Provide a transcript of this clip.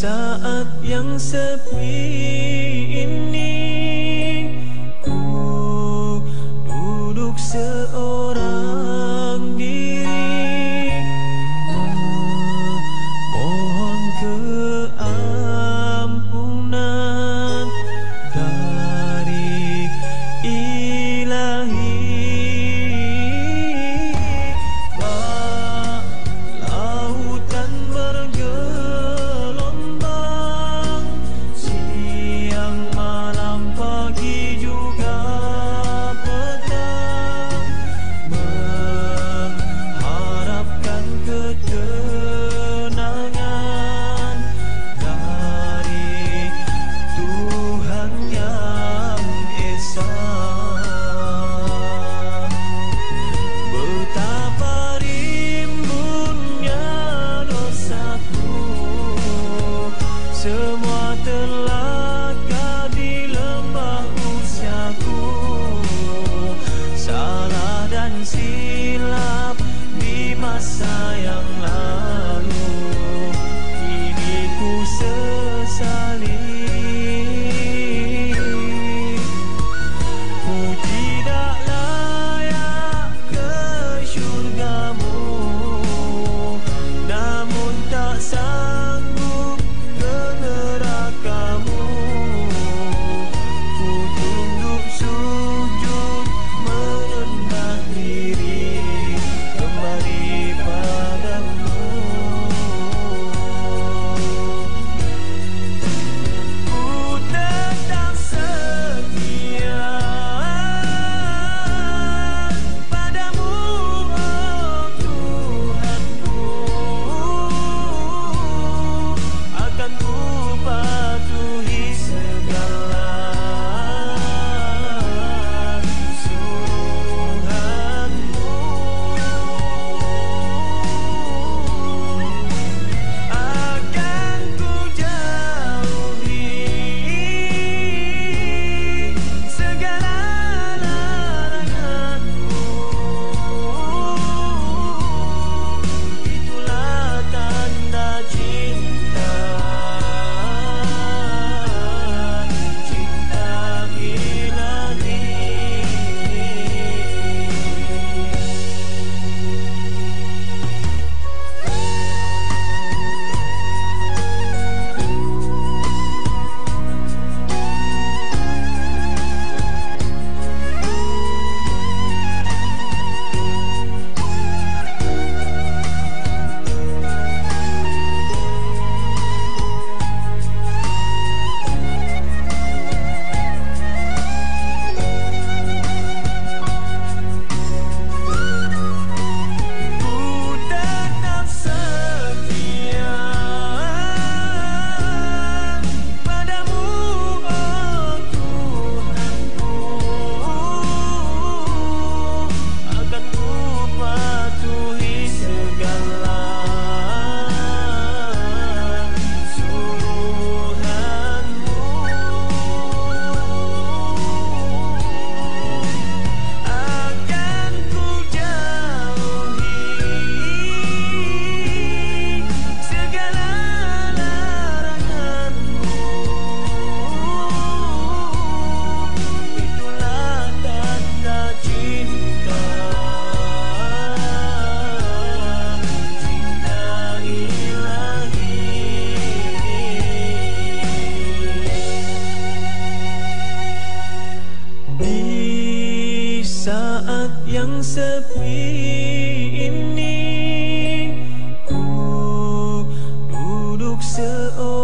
saat yang sepi ini, ku duduk seorang diri, memohon keampunan dari Ilahi. Lautan bergelombang, siang malam pagi juga petang, mengharapkan ketenangan dari Tuhan yang Esa. Betapa rimbunnya dosaku, semua terlakar di lembah usiaku. Salah dan silap di masa yang lalu, kini ku sesali. Ku tidak layak ke syurgamu, namun tak sanggup ke nerakamu. Ku tunduk sujud merendah diri kembali padamu. Ku tetap setia padamu, oh Tuhanku. Akan ku patuhi segala suruhanmu. Akan ku jauhi segala laranganmu. Itulah tanda cinta, cinta Ilahi. Ku tetap setia padamu, oh Tuhanku. Akan ku patuhi segala suruhanmu. Akan ku jauhi segala laranganmu. Itulah tanda cinta, cinta Ilahi. Di saat yang sepi ini, ku duduk seorang